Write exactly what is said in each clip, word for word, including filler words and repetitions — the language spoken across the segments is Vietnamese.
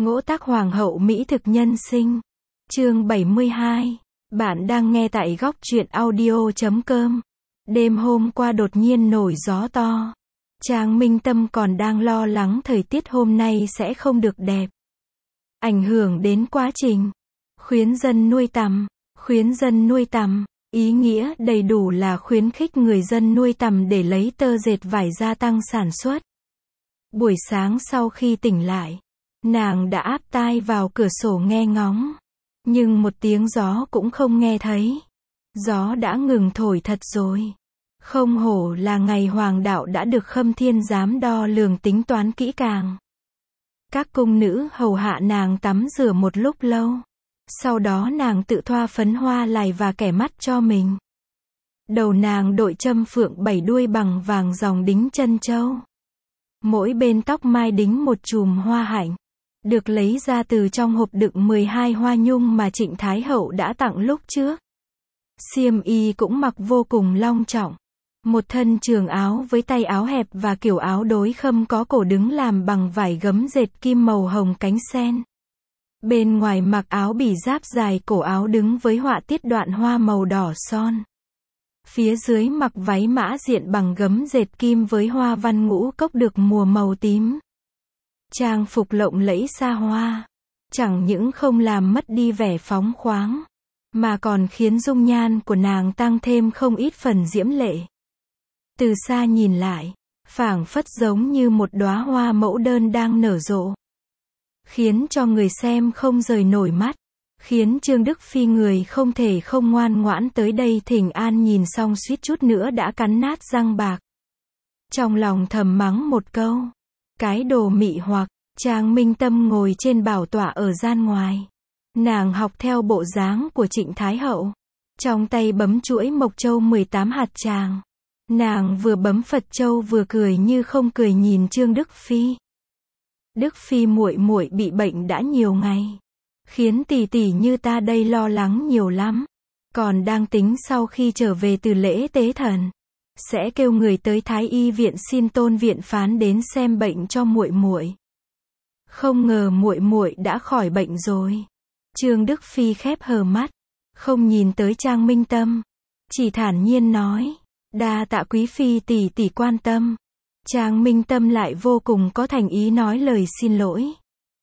Ngỗ tác hoàng hậu mỹ thực nhân sinh. Chương bảy mươi hai. Bạn đang nghe tại góc truyện audio chấm com. Đêm hôm qua đột nhiên nổi gió to. Trang Minh Tâm còn đang lo lắng thời tiết hôm nay sẽ không được đẹp. Ảnh hưởng đến quá trình khuyến dân nuôi tằm. Khuyến dân nuôi tằm, ý nghĩa đầy đủ là khuyến khích người dân nuôi tằm để lấy tơ dệt vải gia tăng sản xuất. Buổi sáng sau khi tỉnh lại, nàng đã áp tai vào cửa sổ nghe ngóng. Nhưng một tiếng gió cũng không nghe thấy. Gió đã ngừng thổi thật rồi. Không hổ là ngày hoàng đạo đã được Khâm Thiên Giám đo lường tính toán kỹ càng. Các cung nữ hầu hạ nàng tắm rửa một lúc lâu. Sau đó nàng tự thoa phấn hoa lài và kẻ mắt cho mình. Đầu nàng đội châm phượng bảy đuôi bằng vàng dòng đính chân châu. Mỗi bên tóc mai đính một chùm hoa hạnh. Được lấy ra từ trong hộp đựng mười hai hoa nhung mà Trịnh Thái Hậu đã tặng lúc trước. Xiêm y cũng mặc vô cùng long trọng. Một thân trường áo với tay áo hẹp và kiểu áo đối khâm có cổ đứng làm bằng vải gấm dệt kim màu hồng cánh sen. Bên ngoài mặc áo bỉ giáp dài cổ áo đứng với họa tiết đoạn hoa màu đỏ son. Phía dưới mặc váy mã diện bằng gấm dệt kim với hoa văn ngũ cốc được mùa màu tím. Trang phục lộng lẫy xa hoa. Chẳng những không làm mất đi vẻ phóng khoáng, mà còn khiến dung nhan của nàng tăng thêm không ít phần diễm lệ. Từ xa nhìn lại, phảng phất giống như một đóa hoa mẫu đơn đang nở rộ. Khiến cho người xem không rời nổi mắt. Khiến Trương Đức Phi người không thể không ngoan ngoãn tới đây thỉnh an nhìn xong suýt chút nữa đã cắn nát răng bạc. Trong lòng thầm mắng một câu. Cái đồ mị hoặc. Trang Minh Tâm ngồi trên bảo tọa ở gian ngoài. Nàng học theo bộ dáng của Trịnh Thái Hậu. Trong tay bấm chuỗi mộc châu mười tám hạt tràng. Nàng vừa bấm Phật châu vừa cười như không cười nhìn Trương Đức Phi. Đức Phi muội muội bị bệnh đã nhiều ngày. Khiến tỷ tỷ như ta đây lo lắng nhiều lắm. Còn đang tính sau khi trở về từ lễ tế thần, sẽ kêu người tới Thái Y viện xin Tôn viện phán đến xem bệnh cho muội muội. Không ngờ muội muội đã khỏi bệnh rồi. Trương Đức Phi khép hờ mắt, không nhìn tới Trang Minh Tâm, chỉ thản nhiên nói, đa tạ quý phi tỷ tỷ quan tâm. Trang Minh Tâm lại vô cùng có thành ý nói lời xin lỗi.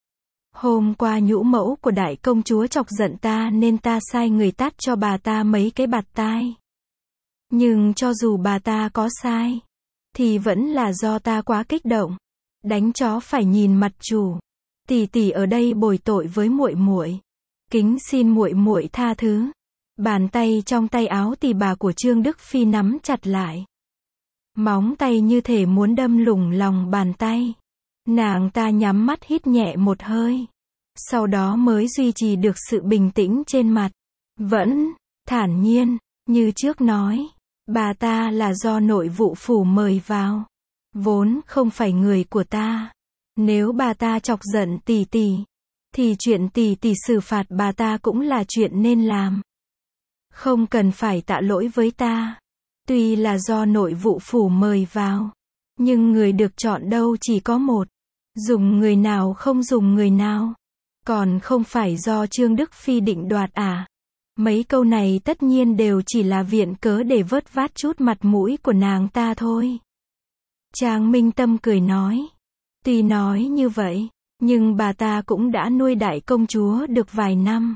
Hôm qua nhũ mẫu của đại công chúa chọc giận ta nên ta sai người tát cho bà ta mấy cái bạt tai. Nhưng cho dù bà ta có sai, thì vẫn là do ta quá kích động. Đánh chó phải nhìn mặt chủ. Tỷ tỷ ở đây bồi tội với muội muội. Kính xin muội muội tha thứ. Bàn tay trong tay áo tỳ bà của Trương Đức Phi nắm chặt lại. Móng tay như thể muốn đâm lủng lòng bàn tay. Nàng ta nhắm mắt hít nhẹ một hơi. Sau đó mới duy trì được sự bình tĩnh trên mặt. Vẫn thản nhiên, như trước nói. Bà ta là do nội vụ phủ mời vào. Vốn không phải người của ta. Nếu bà ta chọc giận tỷ tỷ, thì chuyện tỷ tỷ xử phạt bà ta cũng là chuyện nên làm. Không cần phải tạ lỗi với ta. Tuy là do nội vụ phủ mời vào, nhưng người được chọn đâu chỉ có một. Dùng người nào không dùng người nào. Còn không phải do Trương Đức Phi định đoạt à? Mấy câu này tất nhiên đều chỉ là viện cớ để vớt vát chút mặt mũi của nàng ta thôi. Trang Minh Tâm cười nói. Tuy nói như vậy, nhưng bà ta cũng đã nuôi đại công chúa được vài năm.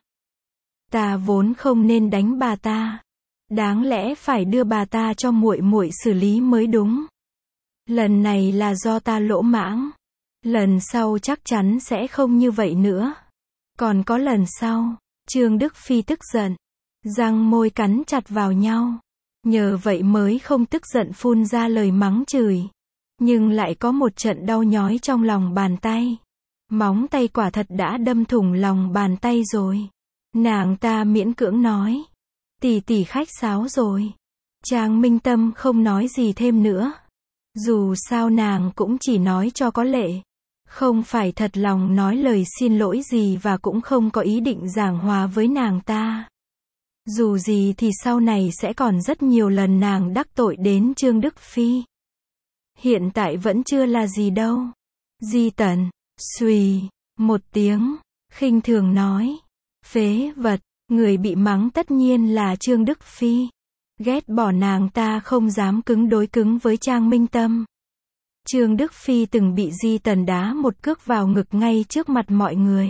Ta vốn không nên đánh bà ta. Đáng lẽ phải đưa bà ta cho muội muội xử lý mới đúng. Lần này là do ta lỗ mãng. Lần sau chắc chắn sẽ không như vậy nữa. Còn có lần sau, Trương Đức Phi tức giận. Răng môi cắn chặt vào nhau. Nhờ vậy mới không tức giận phun ra lời mắng chửi. Nhưng lại có một trận đau nhói trong lòng bàn tay. Móng tay quả thật đã đâm thủng lòng bàn tay rồi. Nàng ta miễn cưỡng nói. Tỷ tỷ khách sáo rồi. Trang Minh Tâm không nói gì thêm nữa. Dù sao nàng cũng chỉ nói cho có lệ. Không phải thật lòng nói lời xin lỗi gì và cũng không có ý định giảng hòa với nàng ta. Dù gì thì sau này sẽ còn rất nhiều lần nàng đắc tội đến Trương Đức Phi. Hiện tại vẫn chưa là gì đâu. Di Tần, Xùy, một tiếng, khinh thường nói. Phế vật, người bị mắng tất nhiên là Trương Đức Phi. Ghét bỏ nàng ta không dám cứng đối cứng với Trang Minh Tâm. Trương Đức Phi từng bị Di Tần đá một cước vào ngực ngay trước mặt mọi người.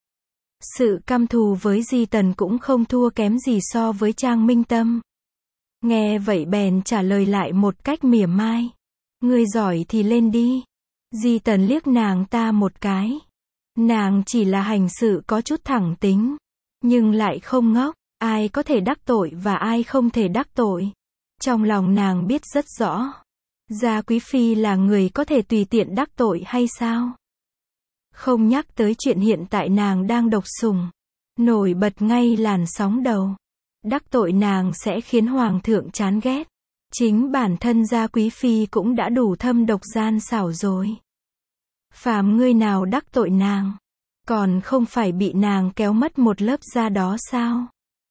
Sự căm thù với Di Tần cũng không thua kém gì so với Trang Minh Tâm. Nghe vậy bèn trả lời lại một cách mỉa mai. Ngươi giỏi thì lên đi. Di Tần liếc nàng ta một cái. Nàng chỉ là hành sự có chút thẳng tính, nhưng lại không ngốc. Ai có thể đắc tội và ai không thể đắc tội. Trong lòng nàng biết rất rõ. Gia Quý Phi là người có thể tùy tiện đắc tội hay sao? Không nhắc tới chuyện hiện tại nàng đang độc sủng. Nổi bật ngay làn sóng đầu. Đắc tội nàng sẽ khiến Hoàng thượng chán ghét. Chính bản thân Gia Quý Phi cũng đã đủ thâm độc gian xảo rồi. Phàm ngươi nào đắc tội nàng, còn không phải bị nàng kéo mất một lớp da đó sao?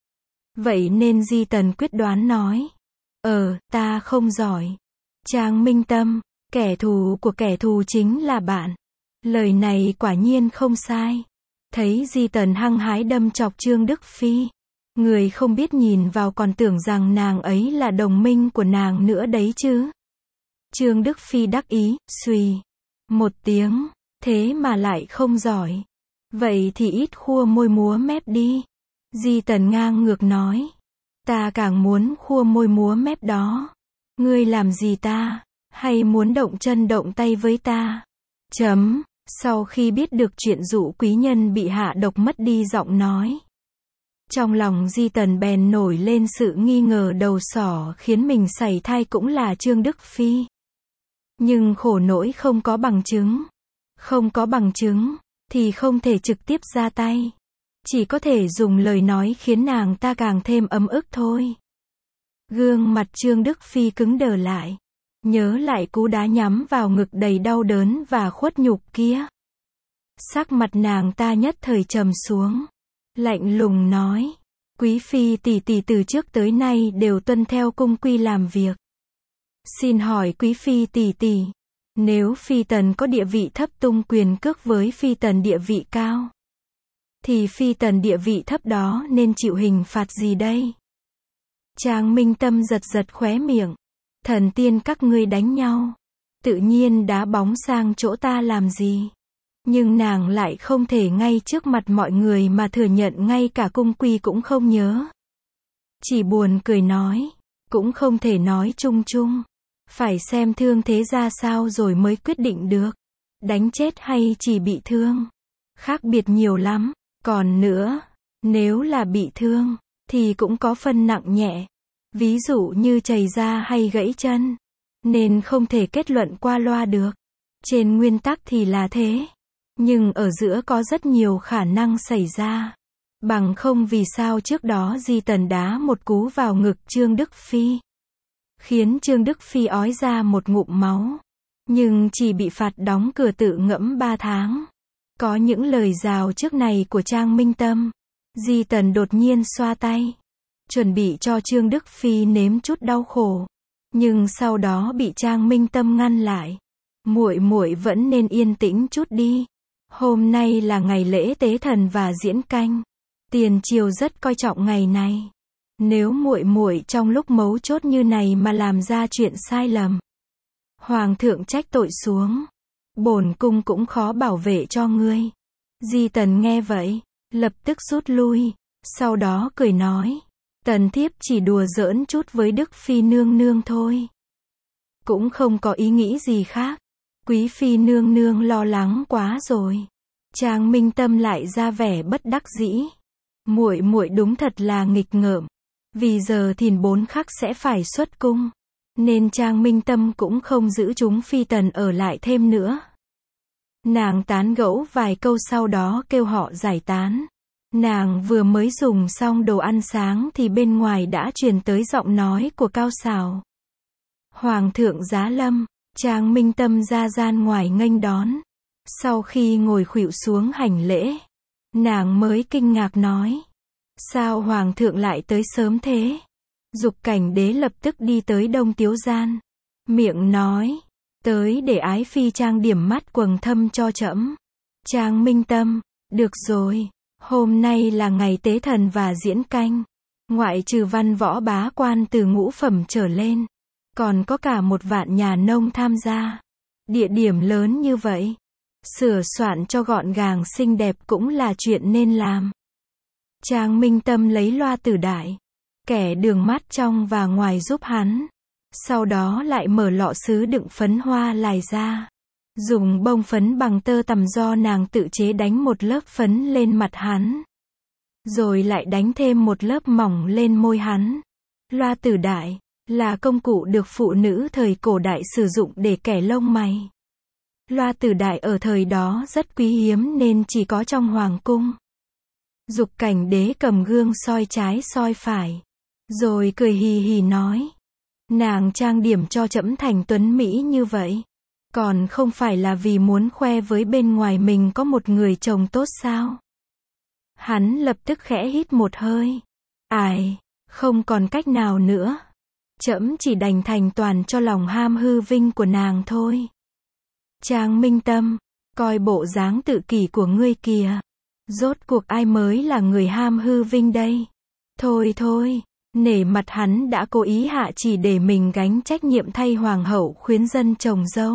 Vậy nên Di Tần quyết đoán nói. Ờ, ta không giỏi. Trang Minh Tâm, kẻ thù của kẻ thù chính là bạn. Lời này quả nhiên không sai. Thấy Di Tần hăng hái đâm chọc Trương Đức Phi. Người không biết nhìn vào còn tưởng rằng nàng ấy là đồng minh của nàng nữa đấy chứ. Trương Đức Phi đắc ý, xùy. Một tiếng, thế mà lại không giỏi. Vậy thì ít khua môi múa mép đi. Di Tần ngang ngược nói. Ta càng muốn khua môi múa mép đó. Ngươi làm gì ta? Hay muốn động chân động tay với ta? Chấm. Sau khi biết được chuyện Dụ quý nhân bị hạ độc mất đi giọng nói. Trong lòng Di Tần bèn nổi lên sự nghi ngờ đầu sỏ khiến mình sảy thai cũng là Trương Đức Phi. Nhưng khổ nỗi không có bằng chứng. Không có bằng chứng, thì không thể trực tiếp ra tay. Chỉ có thể dùng lời nói khiến nàng ta càng thêm ấm ức thôi. Gương mặt Trương Đức Phi cứng đờ lại. Nhớ lại cú đá nhắm vào ngực đầy đau đớn và khuất nhục kia. Sắc mặt nàng ta nhất thời trầm xuống. Lạnh lùng nói. Quý Phi tỷ tỷ từ trước tới nay đều tuân theo cung quy làm việc. Xin hỏi Quý Phi tỷ tỷ, nếu Phi Tần có địa vị thấp tung quyền cước với Phi Tần địa vị cao, thì Phi Tần địa vị thấp đó nên chịu hình phạt gì đây? Trang Minh Tâm giật giật khóe miệng. Thần tiên các ngươi đánh nhau, tự nhiên đá bóng sang chỗ ta làm gì? Nhưng nàng lại không thể ngay trước mặt mọi người mà thừa nhận ngay cả cung quy cũng không nhớ. Chỉ buồn cười nói, cũng không thể nói chung chung. Phải xem thương thế ra sao rồi mới quyết định được. Đánh chết hay chỉ bị thương? Khác biệt nhiều lắm. Còn nữa, nếu là bị thương, thì cũng có phân nặng nhẹ. Ví dụ như chày da hay gãy chân. Nên không thể kết luận qua loa được. Trên nguyên tắc thì là thế. Nhưng ở giữa có rất nhiều khả năng xảy ra. Bằng không vì sao trước đó Di Tần đá một cú vào ngực Trương Đức Phi. Khiến Trương Đức Phi ói ra một ngụm máu. Nhưng chỉ bị phạt đóng cửa tự ngẫm ba tháng. Có những lời rào trước này của Trang Minh Tâm. Di Tần đột nhiên xoa tay. Chuẩn bị cho Trương Đức Phi nếm chút đau khổ. Nhưng sau đó bị Trang Minh Tâm ngăn lại. Muội muội vẫn nên yên tĩnh chút đi. Hôm nay là ngày lễ tế thần và diễn canh. Tiền triều rất coi trọng ngày này. Nếu muội muội trong lúc mấu chốt như này mà làm ra chuyện sai lầm, Hoàng thượng trách tội xuống, bổn cung cũng khó bảo vệ cho ngươi. Di Tần nghe vậy, lập tức rút lui, sau đó cười nói, tần thiếp chỉ đùa giỡn chút với Đức Phi nương nương thôi. Cũng không có ý nghĩ gì khác. Quý Phi nương nương lo lắng quá rồi. Trang Minh Tâm lại ra vẻ bất đắc dĩ. Muội muội đúng thật là nghịch ngợm. Vì giờ thìn bốn khắc sẽ phải xuất cung, nên Trang Minh Tâm cũng không giữ chúng Phi Tần ở lại thêm nữa. Nàng tán gẫu vài câu sau đó kêu họ giải tán. Nàng vừa mới dùng xong đồ ăn sáng thì bên ngoài đã truyền tới giọng nói của Cao Sào. Hoàng thượng giá lâm. Trang Minh Tâm ra gian ngoài nghênh đón. Sau khi ngồi khuỵu xuống hành lễ, nàng mới kinh ngạc nói, sao Hoàng thượng lại tới sớm thế? Dục Cảnh Đế lập tức đi tới Đông Tiếu gian, miệng nói, tới để ái phi trang điểm mắt quầng thâm cho trẫm. Trang Minh Tâm, được rồi, hôm nay là ngày tế thần và diễn canh. Ngoại trừ văn võ bá quan từ ngũ phẩm trở lên, còn có cả một vạn nhà nông tham gia. Địa điểm lớn như vậy, sửa soạn cho gọn gàng xinh đẹp cũng là chuyện nên làm. Trang Minh Tâm lấy loa tử đại, kẻ đường mắt trong và ngoài giúp hắn. Sau đó lại mở lọ sứ đựng phấn hoa lài ra. Dùng bông phấn bằng tơ tằm do nàng tự chế đánh một lớp phấn lên mặt hắn. Rồi lại đánh thêm một lớp mỏng lên môi hắn. Loa tử đại là công cụ được phụ nữ thời cổ đại sử dụng để kẻ lông mày. Loa tử đại ở thời đó rất quý hiếm nên chỉ có trong hoàng cung. Dục Cảnh Đế cầm gương soi trái soi phải, rồi cười hì hì nói: nàng trang điểm cho trẫm thành tuấn mỹ như vậy, còn không phải là vì muốn khoe với bên ngoài mình có một người chồng tốt sao? Hắn lập tức khẽ hít một hơi. Ai, không còn cách nào nữa. Trẫm chỉ đành thành toàn cho lòng ham hư vinh của nàng thôi. Trang Minh Tâm, coi bộ dáng tự kỷ của ngươi kìa. Rốt cuộc ai mới là người ham hư vinh đây? Thôi thôi, nể mặt hắn đã cố ý hạ chỉ để mình gánh trách nhiệm thay hoàng hậu khuyến dân chồng dâu.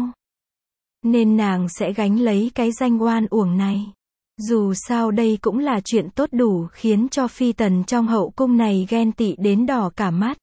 Nên nàng sẽ gánh lấy cái danh oan uổng này. Dù sao đây cũng là chuyện tốt đủ khiến cho phi tần trong hậu cung này ghen tị đến đỏ cả mắt.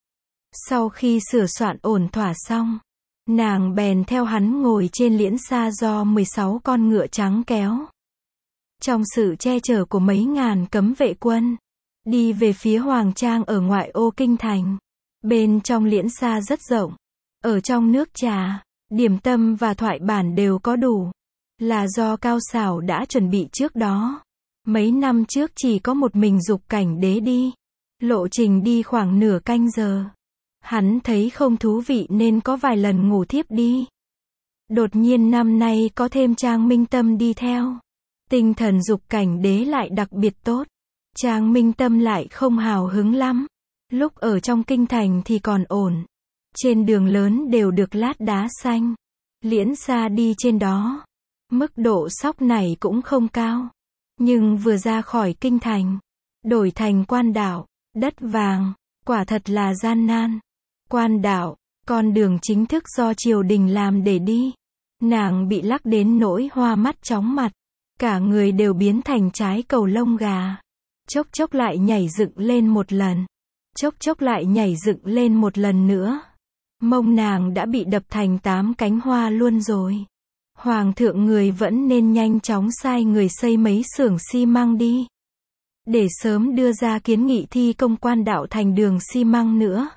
Sau khi sửa soạn ổn thỏa xong, nàng bèn theo hắn ngồi trên liễn xa do mười sáu con ngựa trắng kéo. Trong sự che chở của mấy ngàn cấm vệ quân, đi về phía Hoàng Trang ở ngoại ô kinh thành. Bên trong liễn xa rất rộng. Ở trong nước trà, điểm tâm và thoại bản đều có đủ. Là do Cao Xảo đã chuẩn bị trước đó. Mấy năm trước chỉ có một mình Dục Cảnh Đế đi. Lộ trình đi khoảng nửa canh giờ. Hắn thấy không thú vị nên có vài lần ngủ thiếp đi. Đột nhiên năm nay có thêm Trang Minh Tâm đi theo. Tinh thần Dục Cảnh Đế lại đặc biệt tốt. Trang Minh Tâm lại không hào hứng lắm. Lúc ở trong kinh thành thì còn ổn. Trên đường lớn đều được lát đá xanh. Liễn xa đi trên đó. Mức độ sóc này cũng không cao. Nhưng vừa ra khỏi kinh thành, đổi thành Quan Đạo, đất vàng, quả thật là gian nan. Quan Đạo, con đường chính thức do triều đình làm để đi. Nàng bị lắc đến nỗi hoa mắt chóng mặt. Cả người đều biến thành trái cầu lông gà. Chốc chốc lại nhảy dựng lên một lần. Chốc chốc lại nhảy dựng lên một lần nữa. Mông nàng đã bị đập thành tám cánh hoa luôn rồi. Hoàng thượng người vẫn nên nhanh chóng sai người xây mấy xưởng xi măng đi. Để sớm đưa ra kiến nghị thi công Quan Đạo thành đường xi măng nữa.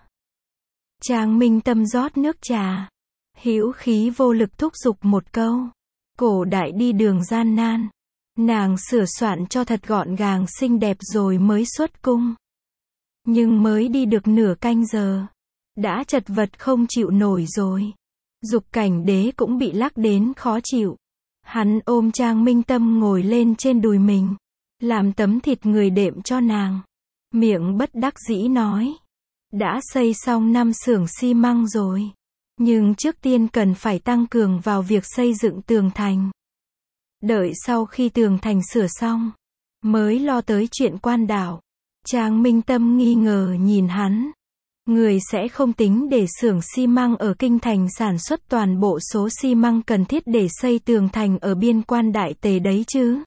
Trang Minh Tâm rót nước trà. Hữu khí vô lực thúc giục một câu. Cổ đại đi đường gian nan. Nàng sửa soạn cho thật gọn gàng xinh đẹp rồi mới xuất cung. Nhưng mới đi được nửa canh giờ. Đã chật vật không chịu nổi rồi. Dục Cảnh Đế cũng bị lắc đến khó chịu. Hắn ôm Trang Minh Tâm ngồi lên trên đùi mình. Làm tấm thịt người đệm cho nàng. Miệng bất đắc dĩ nói. Đã xây xong năm xưởng xi măng rồi. Nhưng trước tiên cần phải tăng cường vào việc xây dựng tường thành. Đợi sau khi tường thành sửa xong, mới lo tới chuyện Quan Đạo. Trang Minh Tâm nghi ngờ nhìn hắn. Người sẽ không tính để xưởng xi măng ở kinh thành sản xuất toàn bộ số xi măng cần thiết để xây tường thành ở biên quan Đại Tề đấy chứ?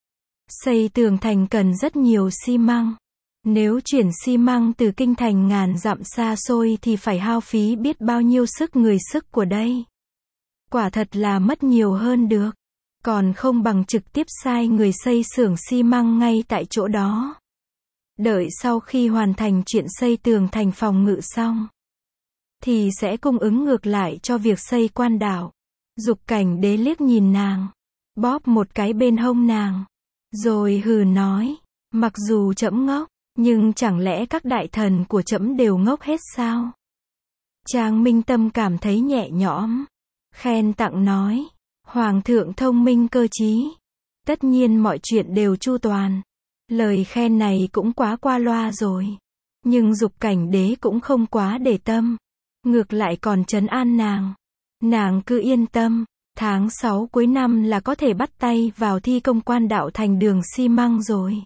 Xây tường thành cần rất nhiều xi măng. Nếu chuyển xi măng từ kinh thành ngàn dặm xa xôi thì phải hao phí biết bao nhiêu sức người sức của đây. Quả thật là mất nhiều hơn được. Còn không bằng trực tiếp sai người xây xưởng xi măng ngay tại chỗ đó. Đợi sau khi hoàn thành chuyện xây tường thành phòng ngự xong, thì sẽ cung ứng ngược lại cho việc xây Quan Đạo. Dục Cảnh Đế liếc nhìn nàng, bóp một cái bên hông nàng, rồi hừ nói, mặc dù trẫm ngốc, nhưng chẳng lẽ các đại thần của trẫm đều ngốc hết sao? Trang Minh Tâm cảm thấy nhẹ nhõm, khen tặng nói, Hoàng thượng thông minh cơ trí, tất nhiên mọi chuyện đều chu toàn. Lời khen này cũng quá qua loa rồi. Nhưng Dục Cảnh Đế cũng không quá để tâm. Ngược lại còn trấn an nàng. Nàng cứ yên tâm, Tháng sáu cuối năm là có thể bắt tay vào thi công quan đạo thành đường xi măng rồi.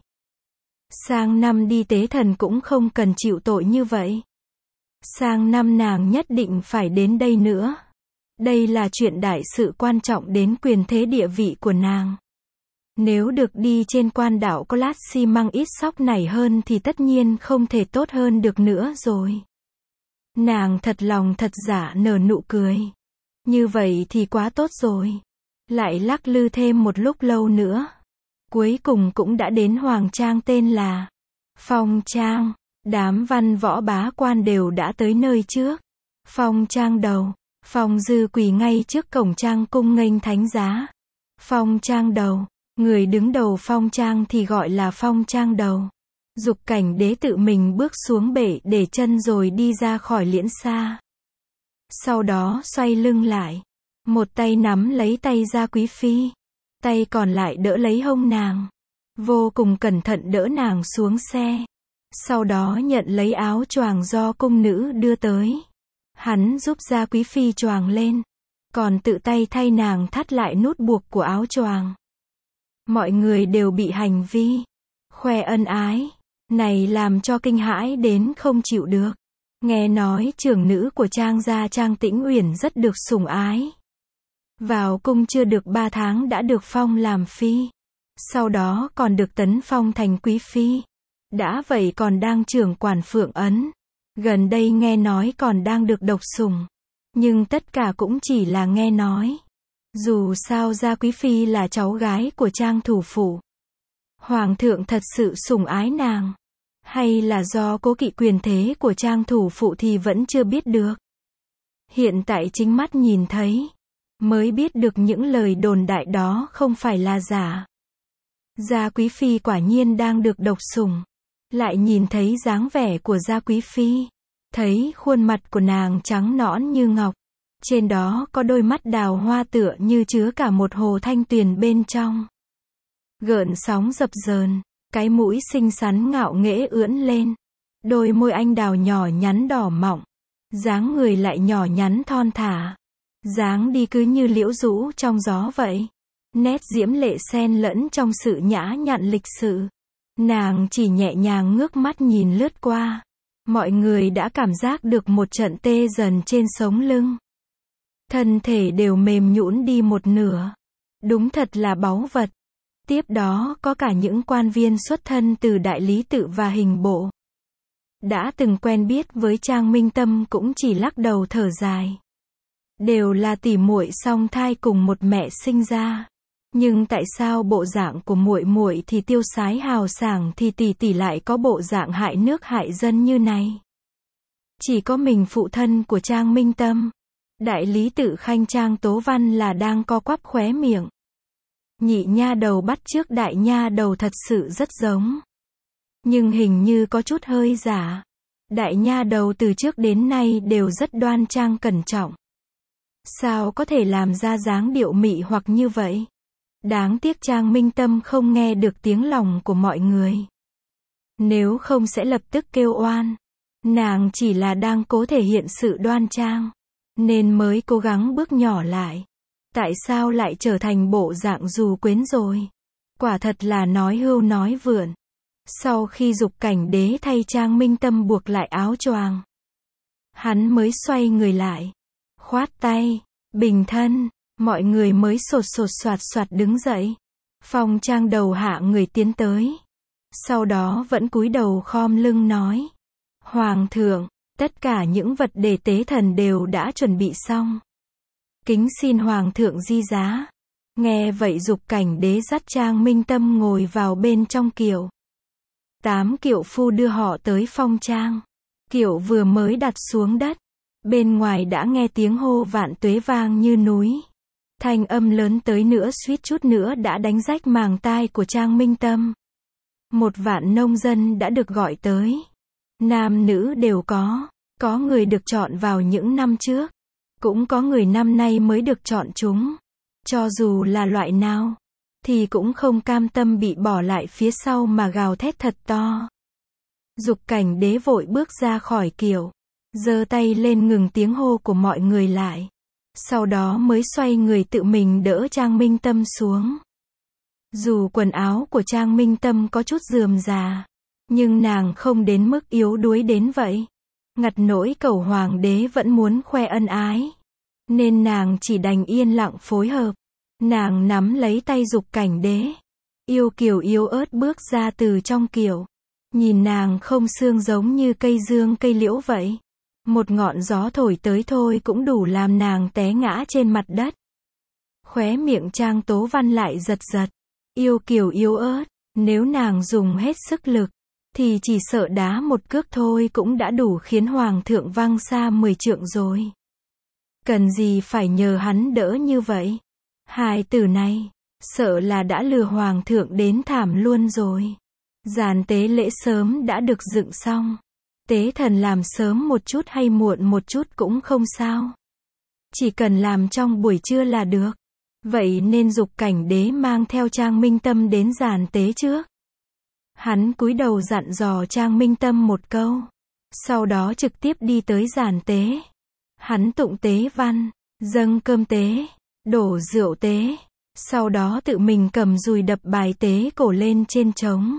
Sang năm đi tế thần cũng không cần chịu tội như vậy. Sang năm nàng nhất định phải đến đây nữa. Đây là chuyện đại sự quan trọng đến quyền thế địa vị của nàng. Nếu được đi trên quan đạo có lát xi măng ít xóc nảy hơn thì tất nhiên không thể tốt hơn được nữa rồi. Nàng thật lòng thật giả nở nụ cười. Như vậy thì quá tốt rồi. Lại lắc lư thêm một lúc lâu nữa. Cuối cùng cũng đã đến Hoàng Trang tên là Phong Trang. Đám văn võ bá quan đều đã tới nơi trước. Phong Trang đầu. Phong Dư quỳ ngay trước cổng Trang cung nghênh thánh giá. Phong Trang đầu. Người đứng đầu Phong Trang thì gọi là Phong Trang đầu. Dục Cảnh Đế tự mình bước xuống bệ để chân rồi đi ra khỏi liễn xa. Sau đó xoay lưng lại. Một tay nắm lấy tay Gia Quý Phi. Tay còn lại đỡ lấy hông nàng. Vô cùng cẩn thận đỡ nàng xuống xe. Sau đó nhận lấy áo choàng do cung nữ đưa tới. Hắn giúp Gia Quý Phi choàng lên. Còn tự tay thay nàng thắt lại nút buộc của áo choàng. Mọi người đều bị hành vi khoe ân ái này làm cho kinh hãi đến không chịu được. Nghe nói trưởng nữ của Trang gia Trang Tĩnh Uyển rất được sủng ái. Vào cung chưa được ba tháng đã được phong làm phi. Sau đó còn được tấn phong thành quý phi. Đã vậy còn đang trưởng quản Phượng Ấn. Gần đây nghe nói còn đang được độc sủng. Nhưng tất cả cũng chỉ là nghe nói. Dù sao Gia Quý Phi là cháu gái của Trang thủ phủ. Hoàng thượng thật sự sủng ái nàng. Hay là do cố kỵ quyền thế của Trang thủ phụ thì vẫn chưa biết được. Hiện tại chính mắt nhìn thấy. Mới biết được những lời đồn đại đó không phải là giả. Gia Quý Phi quả nhiên đang được độc sủng. Lại nhìn thấy dáng vẻ của Gia Quý Phi. Thấy khuôn mặt của nàng trắng nõn như ngọc. Trên đó có đôi mắt đào hoa tựa như chứa cả một hồ thanh tuyền bên trong. Gợn sóng dập dờn, cái mũi xinh xắn ngạo nghễ ưỡn lên. Đôi môi anh đào nhỏ nhắn đỏ mọng. Dáng người lại nhỏ nhắn thon thả. Dáng đi cứ như liễu rũ trong gió vậy. Nét diễm lệ xen lẫn trong sự nhã nhặn lịch sự. Nàng chỉ nhẹ nhàng ngước mắt nhìn lướt qua. Mọi người đã cảm giác được một trận tê dần trên sống lưng. Thân thể đều mềm nhũn đi một nửa. Đúng thật là báu vật. Tiếp đó có cả những quan viên xuất thân từ đại lý tự và hình bộ. Đã từng quen biết với Trang Minh Tâm cũng chỉ lắc đầu thở dài. Đều là tỷ muội song thai cùng một mẹ sinh ra. Nhưng tại sao bộ dạng của muội muội thì tiêu sái hào sảng thì tỷ tỷ lại có bộ dạng hại nước hại dân như này? Chỉ có mình phụ thân của Trang Minh Tâm, đại lý tự khanh Trang Tố Văn là đang co quắp khóe miệng. Nhị nha đầu bắt chước đại nha đầu thật sự rất giống. Nhưng hình như có chút hơi giả. Đại nha đầu từ trước đến nay đều rất đoan trang cẩn trọng. Sao có thể làm ra dáng điệu mị hoặc như vậy? Đáng tiếc Trang Minh Tâm không nghe được tiếng lòng của mọi người. Nếu không sẽ lập tức kêu oan. Nàng chỉ là đang cố thể hiện sự đoan trang. Nên mới cố gắng bước nhỏ lại. Tại sao lại trở thành bộ dạng dù quyến rồi? Quả thật là nói hưu nói vượn. Sau khi Dục Cảnh Đế thay Trang Minh Tâm buộc lại áo choàng, hắn mới xoay người lại. Khoát tay, bình thân, mọi người mới sột sột soạt soạt đứng dậy. Phong Trang đầu hạ người tiến tới. Sau đó vẫn cúi đầu khom lưng nói. Hoàng thượng, tất cả những vật để tế thần đều đã chuẩn bị xong. Kính xin Hoàng thượng di giá. Nghe vậy Dục Cảnh Đế dắt Trang Minh Tâm ngồi vào bên trong kiệu. Tám kiệu phu đưa họ tới Phong Trang. Kiệu vừa mới đặt xuống đất. Bên ngoài đã nghe tiếng hô vạn tuế vang như núi. Thanh âm lớn tới nữa suýt chút nữa đã đánh rách màng tai của Trang Minh Tâm. Một vạn nông dân đã được gọi tới. Nam nữ đều có. Có người được chọn vào những năm trước. Cũng có người năm nay mới được chọn chúng. Cho dù là loại nào, thì cũng không cam tâm bị bỏ lại phía sau mà gào thét thật to. Dục Cảnh Đế vội bước ra khỏi kiệu. Giơ tay lên ngừng tiếng hô của mọi người lại. Sau đó mới xoay người tự mình đỡ Trang Minh Tâm xuống. Dù quần áo của Trang Minh Tâm có chút rườm rà, nhưng nàng không đến mức yếu đuối đến vậy. Ngặt nỗi cẩu hoàng đế vẫn muốn khoe ân ái, nên nàng chỉ đành yên lặng phối hợp. Nàng nắm lấy tay Dục Cảnh Đế, yêu kiều yếu ớt bước ra từ trong kiệu. Nhìn nàng không xương giống như cây dương cây liễu vậy. Một ngọn gió thổi tới thôi cũng đủ làm nàng té ngã trên mặt đất. Khóe miệng Trang Tố Văn lại giật giật. Yêu kiều yếu ớt, nếu nàng dùng hết sức lực, thì chỉ sợ đá một cước thôi cũng đã đủ khiến hoàng thượng văng xa mười trượng rồi. Cần gì phải nhờ hắn đỡ như vậy? Hài tử này, sợ là đã lừa hoàng thượng đến thảm luôn rồi. Giàn tế lễ sớm đã được dựng xong. Tế thần làm sớm một chút hay muộn một chút cũng không sao. Chỉ cần làm trong buổi trưa là được. Vậy nên Dục Cảnh Đế mang theo Trang Minh Tâm đến giàn tế trước. Hắn cúi đầu dặn dò Trang Minh Tâm một câu. Sau đó trực tiếp đi tới giàn tế. Hắn tụng tế văn, dâng cơm tế, đổ rượu tế. Sau đó tự mình cầm dùi đập bài tế cổ lên trên trống.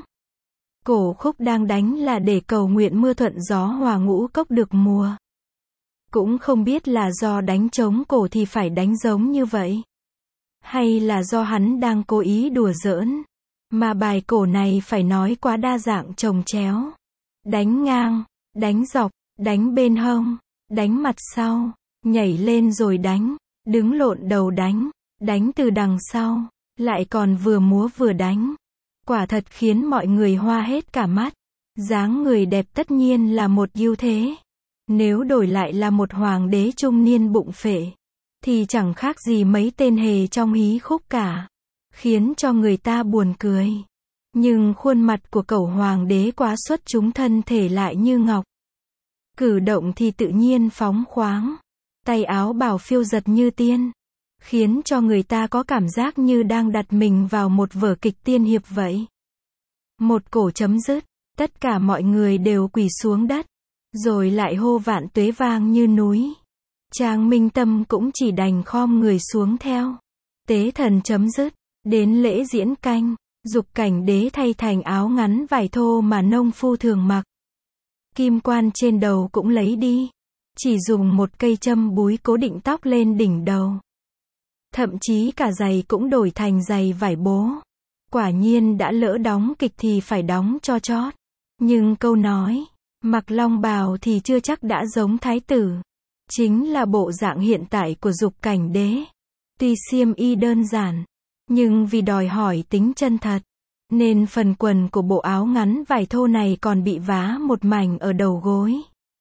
Cổ khúc đang đánh là để cầu nguyện mưa thuận gió hòa ngũ cốc được mùa. Cũng không biết là do đánh trống cổ thì phải đánh giống như vậy, hay là do hắn đang cố ý đùa giỡn. Mà bài cổ này phải nói quá đa dạng chồng chéo. Đánh ngang, đánh dọc, đánh bên hông, đánh mặt sau, nhảy lên rồi đánh, đứng lộn đầu đánh, đánh từ đằng sau, lại còn vừa múa vừa đánh. Quả thật khiến mọi người hoa hết cả mắt. Dáng người đẹp tất nhiên là một ưu thế. Nếu đổi lại là một hoàng đế trung niên bụng phệ, thì chẳng khác gì mấy tên hề trong hí khúc cả. Khiến cho người ta buồn cười. Nhưng khuôn mặt của cẩu hoàng đế quá xuất chúng, thân thể lại như ngọc. Cử động thì tự nhiên phóng khoáng. Tay áo bào phiêu giật như tiên. Khiến cho người ta có cảm giác như đang đặt mình vào một vở kịch tiên hiệp vậy. Một cổ chấm dứt, tất cả mọi người đều quỳ xuống đất. Rồi lại hô vạn tuế vang như núi. Trang Minh Tâm cũng chỉ đành khom người xuống theo. Tế thần chấm dứt. Đến lễ diễn canh, Dục Cảnh Đế thay thành áo ngắn vải thô mà nông phu thường mặc. Kim quan trên đầu cũng lấy đi. Chỉ dùng một cây châm búi cố định tóc lên đỉnh đầu. Thậm chí cả giày cũng đổi thành giày vải bố. Quả nhiên đã lỡ đóng kịch thì phải đóng cho chót. Nhưng câu nói, mặc long bào thì chưa chắc đã giống thái tử. Chính là bộ dạng hiện tại của Dục Cảnh Đế. Tuy xiêm y đơn giản, nhưng vì đòi hỏi tính chân thật, nên phần quần của bộ áo ngắn vải thô này còn bị vá một mảnh ở đầu gối.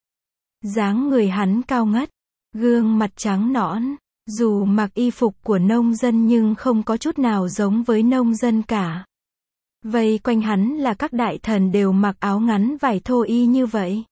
Dáng người hắn cao ngất, gương mặt trắng nõn, dù mặc y phục của nông dân nhưng không có chút nào giống với nông dân cả. Vây quanh hắn là các đại thần đều mặc áo ngắn vải thô y như vậy.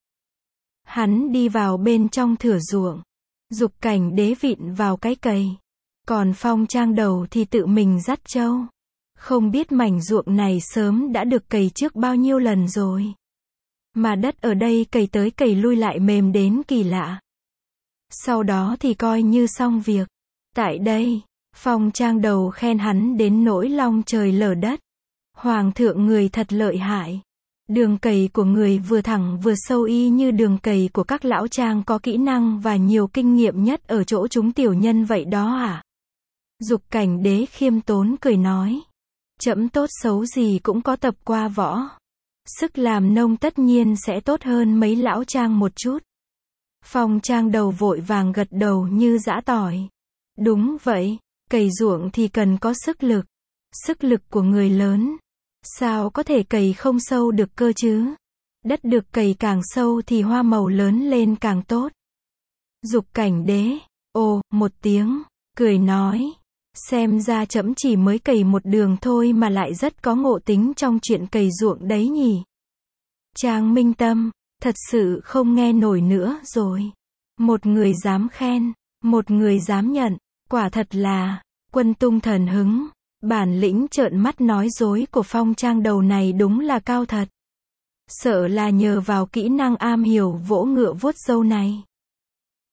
Hắn đi vào bên trong thửa ruộng. Dục Cảnh Đế vịn vào cái cày. Còn Phong Trang Đầu thì tự mình dắt trâu. Không biết mảnh ruộng này sớm đã được cày trước bao nhiêu lần rồi. Mà đất ở đây cày tới cày lui lại mềm đến kỳ lạ. Sau đó thì coi như xong việc. Tại đây, Phong Trang Đầu khen hắn đến nỗi long trời lở đất. Hoàng thượng người thật lợi hại. Đường cày của người vừa thẳng vừa sâu y như đường cày của các lão trang có kỹ năng và nhiều kinh nghiệm nhất ở chỗ chúng tiểu nhân vậy đó à? Dục Cảnh Đế khiêm tốn cười nói. Trẫm tốt xấu gì cũng có tập qua võ. Sức làm nông tất nhiên sẽ tốt hơn mấy lão trang một chút. Phong Trang Đầu vội vàng gật đầu như giã tỏi. Đúng vậy, cày ruộng thì cần có sức lực. Sức lực của người lớn. Sao có thể cày không sâu được cơ chứ? Đất được cày càng sâu thì hoa màu lớn lên càng tốt. Dục Cảnh Đế, ồ, một tiếng, cười nói. Xem ra trẫm chỉ mới cày một đường thôi mà lại rất có ngộ tính trong chuyện cày ruộng đấy nhỉ. Trang Minh Tâm, thật sự không nghe nổi nữa rồi. Một người dám khen, một người dám nhận, quả thật là quân tung thần hứng. Bản lĩnh trợn mắt nói dối của Phong Trang Đầu này đúng là cao thật. Sợ là nhờ vào kỹ năng am hiểu vỗ ngựa vuốt râu này,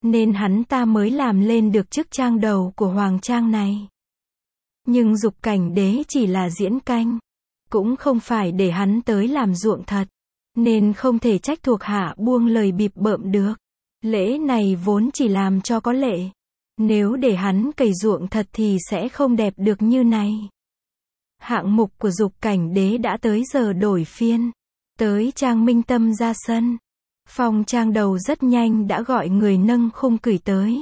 nên hắn ta mới làm lên được chức trang đầu của hoàng trang này. Nhưng Dục Cảnh Đế chỉ là diễn canh, cũng không phải để hắn tới làm ruộng thật, nên không thể trách thuộc hạ buông lời bịp bợm được. Lễ này vốn chỉ làm cho có lệ, nếu để hắn cày ruộng thật thì sẽ không đẹp được như này. Hạng mục của Dục Cảnh Đế đã tới giờ đổi phiên, tới Trang Minh Tâm ra sân. Phong trang đầu rất nhanh đã gọi người nâng khung cửi tới.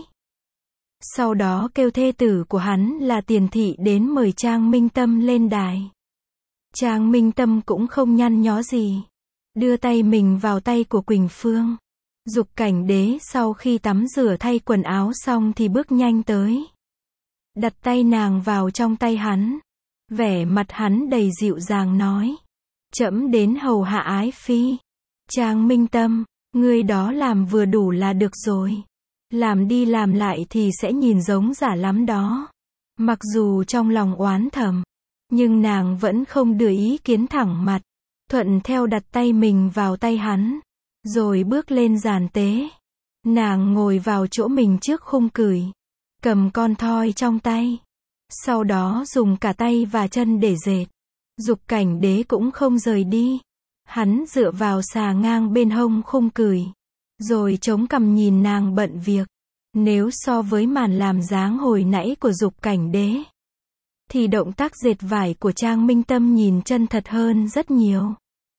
Sau đó kêu thê tử của hắn là Tiền Thị đến mời Trang Minh Tâm lên đài. Trang Minh Tâm cũng không nhăn nhó gì, đưa tay mình vào tay của Quỳnh Phương. Dục Cảnh Đế sau khi tắm rửa thay quần áo xong thì bước nhanh tới, đặt tay nàng vào trong tay hắn. Vẻ mặt hắn đầy dịu dàng nói: trẫm đến hầu hạ ái phi. Trang Minh Tâm, ngươi đó làm vừa đủ là được rồi. Làm đi làm lại thì sẽ nhìn giống giả lắm đó. Mặc dù trong lòng oán thầm, nhưng nàng vẫn không đưa ý kiến thẳng mặt, thuận theo đặt tay mình vào tay hắn, rồi bước lên giàn tế. Nàng ngồi vào chỗ mình trước khung cửi, cầm con thoi trong tay, sau đó dùng cả tay và chân để dệt. Dục Cảnh Đế cũng không rời đi, hắn dựa vào xà ngang bên hông khung cửi, rồi chống cằm nhìn nàng bận việc. Nếu so với màn làm dáng hồi nãy của Dục Cảnh Đế, thì động tác dệt vải của Trang Minh Tâm nhìn chân thật hơn rất nhiều.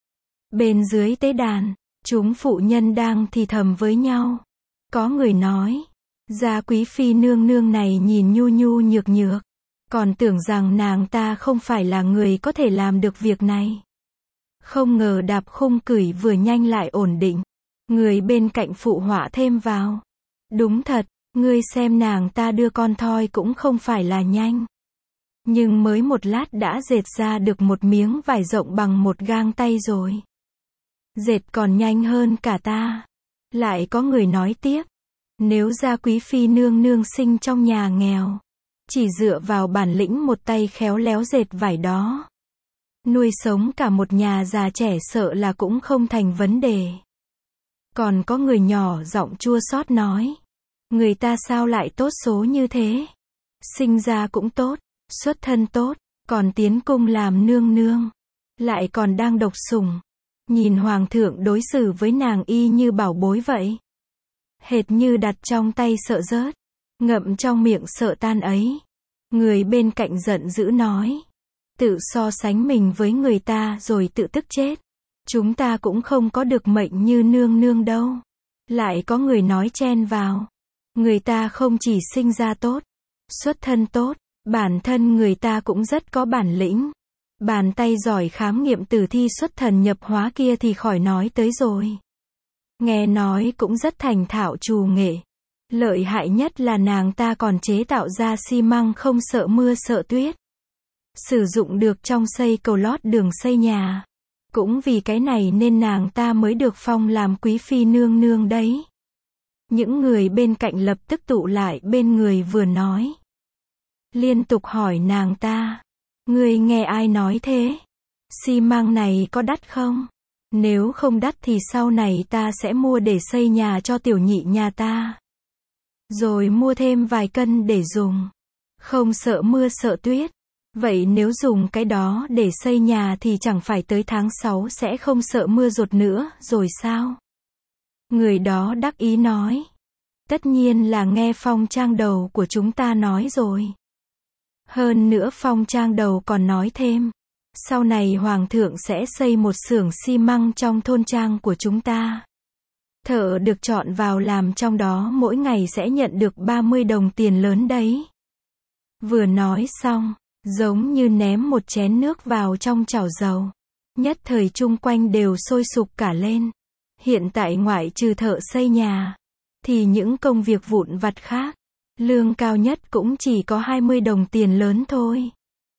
Bên dưới tế đàn, chúng phụ nhân đang thì thầm với nhau. Có người nói, gia quý phi nương nương này nhìn nhu nhu nhược nhược, còn tưởng rằng nàng ta không phải là người có thể làm được việc này. Không ngờ đạp khung cửi vừa nhanh lại ổn định. Người bên cạnh phụ họa thêm vào: đúng thật, ngươi xem nàng ta đưa con thoi cũng không phải là nhanh, nhưng mới một lát đã dệt ra được một miếng vải rộng bằng một gang tay rồi. Dệt còn nhanh hơn cả ta. Lại có người nói tiếp, nếu gia quý phi nương nương sinh trong nhà nghèo, chỉ dựa vào bản lĩnh một tay khéo léo dệt vải đó, nuôi sống cả một nhà già trẻ sợ là cũng không thành vấn đề. Còn có người nhỏ giọng chua xót nói, người ta sao lại tốt số như thế? Sinh ra cũng tốt, xuất thân tốt, còn tiến cung làm nương nương, lại còn đang độc sủng. Nhìn hoàng thượng đối xử với nàng y như bảo bối vậy. Hệt như đặt trong tay sợ rớt, ngậm trong miệng sợ tan ấy. Người bên cạnh giận dữ nói, tự so sánh mình với người ta rồi tự tức chết. Chúng ta cũng không có được mệnh như nương nương đâu. Lại có người nói chen vào, người ta không chỉ sinh ra tốt, xuất thân tốt, bản thân người ta cũng rất có bản lĩnh. Bàn tay giỏi khám nghiệm tử thi xuất thần nhập hóa kia thì khỏi nói tới rồi. Nghe nói cũng rất thành thạo trù nghệ. Lợi hại nhất là nàng ta còn chế tạo ra xi măng không sợ mưa sợ tuyết, sử dụng được trong xây cầu lót đường xây nhà. Cũng vì cái này nên nàng ta mới được phong làm quý phi nương nương đấy. Những người bên cạnh lập tức tụ lại bên người vừa nói, liên tục hỏi nàng ta, ngươi nghe ai nói thế? Xi măng này có đắt không? Nếu không đắt thì sau này ta sẽ mua để xây nhà cho tiểu nhị nhà ta. Rồi mua thêm vài cân để dùng. Không sợ mưa sợ tuyết. Vậy nếu dùng cái đó để xây nhà thì chẳng phải tới tháng sáu sẽ không sợ mưa dột nữa, rồi sao? Người đó đắc ý nói. Tất nhiên là nghe phong trang đầu của chúng ta nói rồi. Hơn nữa phong trang đầu còn nói thêm, sau này hoàng thượng sẽ xây một xưởng xi măng trong thôn trang của chúng ta. Thợ được chọn vào làm trong đó mỗi ngày sẽ nhận được ba mươi đồng tiền lớn đấy. Vừa nói xong, giống như ném một chén nước vào trong chảo dầu. Nhất thời chung quanh đều sôi sục cả lên. Hiện tại ngoại trừ thợ xây nhà, thì những công việc vụn vặt khác, lương cao nhất cũng chỉ có hai mươi đồng tiền lớn thôi.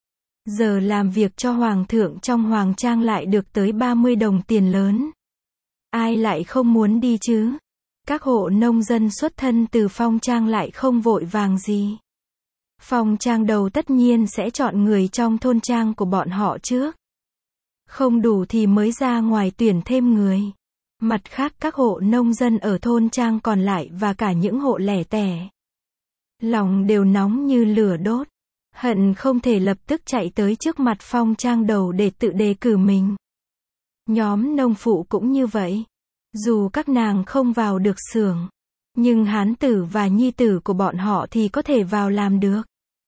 Giờ làm việc cho hoàng thượng trong hoàng trang lại được tới ba mươi đồng tiền lớn. Ai lại không muốn đi chứ? Các hộ nông dân xuất thân từ phong trang lại không vội vàng gì. Phong trang đầu tất nhiên sẽ chọn người trong thôn trang của bọn họ trước. Không đủ thì mới ra ngoài tuyển thêm người. Mặt khác các hộ nông dân ở thôn trang còn lại và cả những hộ lẻ tẻ, lòng đều nóng như lửa đốt, hận không thể lập tức chạy tới trước mặt Phong Trang Đầu để tự đề cử mình. Nhóm nông phụ cũng như vậy. Dù các nàng không vào được xưởng, nhưng hán tử và nhi tử của bọn họ thì có thể vào làm được.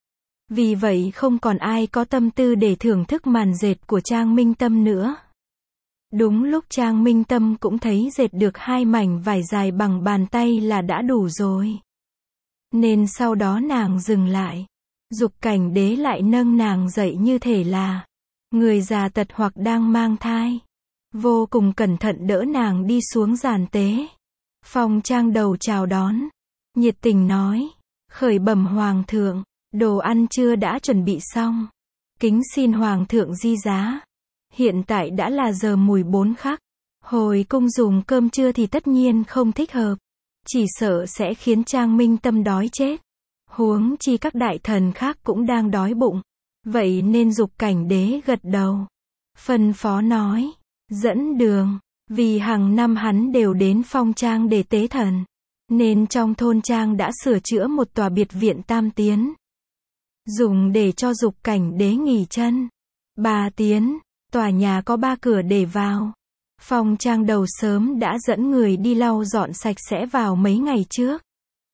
Vì vậy không còn ai có tâm tư để thưởng thức màn dệt của Trang Minh Tâm nữa. Đúng lúc Trang Minh Tâm cũng thấy dệt được hai mảnh vải dài bằng bàn tay là đã đủ rồi. Nên sau đó nàng dừng lại. Dục Cảnh Đế lại nâng nàng dậy như thể là người già tật hoặc đang mang thai. Vô cùng cẩn thận đỡ nàng đi xuống giàn tế. Phong Trang Đầu chào đón, nhiệt tình nói, khởi bẩm hoàng thượng, đồ ăn trưa đã chuẩn bị xong. Kính xin hoàng thượng di giá. Hiện tại đã là giờ mùi bốn khắc. Hồi cung dùng cơm trưa thì tất nhiên không thích hợp. Chỉ sợ sẽ khiến Trang Minh Tâm đói chết. Huống chi các đại thần khác cũng đang đói bụng. Vậy nên Dục Cảnh Đế gật đầu. Phân phó nói, dẫn đường. Vì hàng năm hắn đều đến Phong Trang để tế thần. Nên trong thôn trang đã sửa chữa một tòa biệt viện tam tiến. Dùng để cho Dục Cảnh Đế nghỉ chân. Ba tiến, tòa nhà có ba cửa để vào. Phong Trang Đầu sớm đã dẫn người đi lau dọn sạch sẽ vào mấy ngày trước.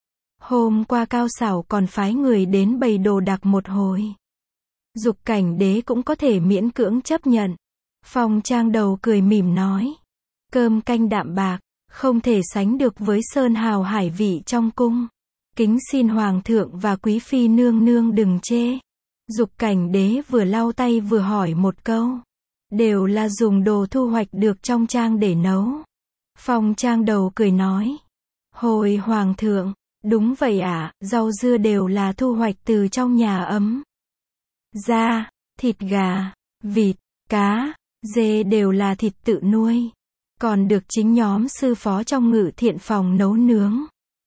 Hôm qua Cao Xảo còn phái người đến bày đồ đạc một hồi. Dục Cảnh Đế cũng có thể miễn cưỡng chấp nhận. Phong Trang Đầu cười mỉm nói. Cơm canh đạm bạc, không thể sánh được với sơn hào hải vị trong cung. Kính xin hoàng thượng và quý phi nương nương đừng chê. Dục Cảnh Đế vừa lau tay vừa hỏi một câu. Đều là dùng đồ thu hoạch được trong trang để nấu. Phong Trang Đầu cười nói. Hồi hoàng thượng, đúng vậy ạ, à, rau dưa đều là thu hoạch từ trong nhà ấm. Da, thịt gà, vịt, cá, dê đều là thịt tự nuôi. Còn được chính nhóm sư phó trong Ngự Thiện phòng nấu nướng.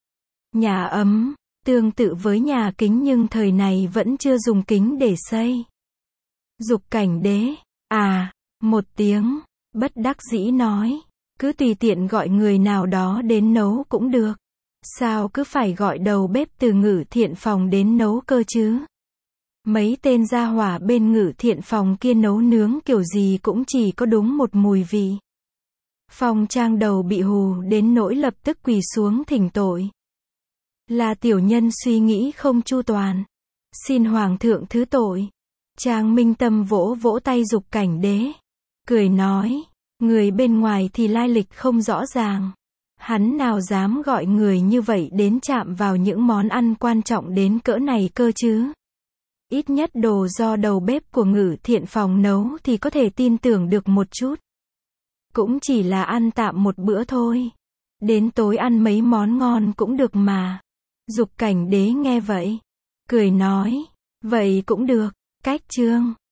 Nhà ấm, tương tự với nhà kính nhưng thời này vẫn chưa dùng kính để xây. Dục Cảnh Đế, à, một tiếng, bất đắc dĩ nói, cứ tùy tiện gọi người nào đó đến nấu cũng được. Sao cứ phải gọi đầu bếp từ Ngự Thiện phòng đến nấu cơ chứ? Mấy tên gia hỏa bên Ngự Thiện phòng kia nấu nướng kiểu gì cũng chỉ có đúng một mùi vị. Phong Trang Đầu bị hù đến nỗi lập tức quỳ xuống thỉnh tội. Là tiểu nhân suy nghĩ không chu toàn. Xin hoàng thượng thứ tội. Trang Minh Tâm vỗ vỗ tay Dục Cảnh Đế. Cười nói, người bên ngoài thì lai lịch không rõ ràng. Hắn nào dám gọi người như vậy đến chạm vào những món ăn quan trọng đến cỡ này cơ chứ. Ít nhất đồ do đầu bếp của Ngự Thiện phòng nấu thì có thể tin tưởng được một chút. Cũng chỉ là ăn tạm một bữa thôi. Đến tối ăn mấy món ngon cũng được mà. Dục Cảnh Đế nghe vậy, cười nói, vậy cũng được, cách chương.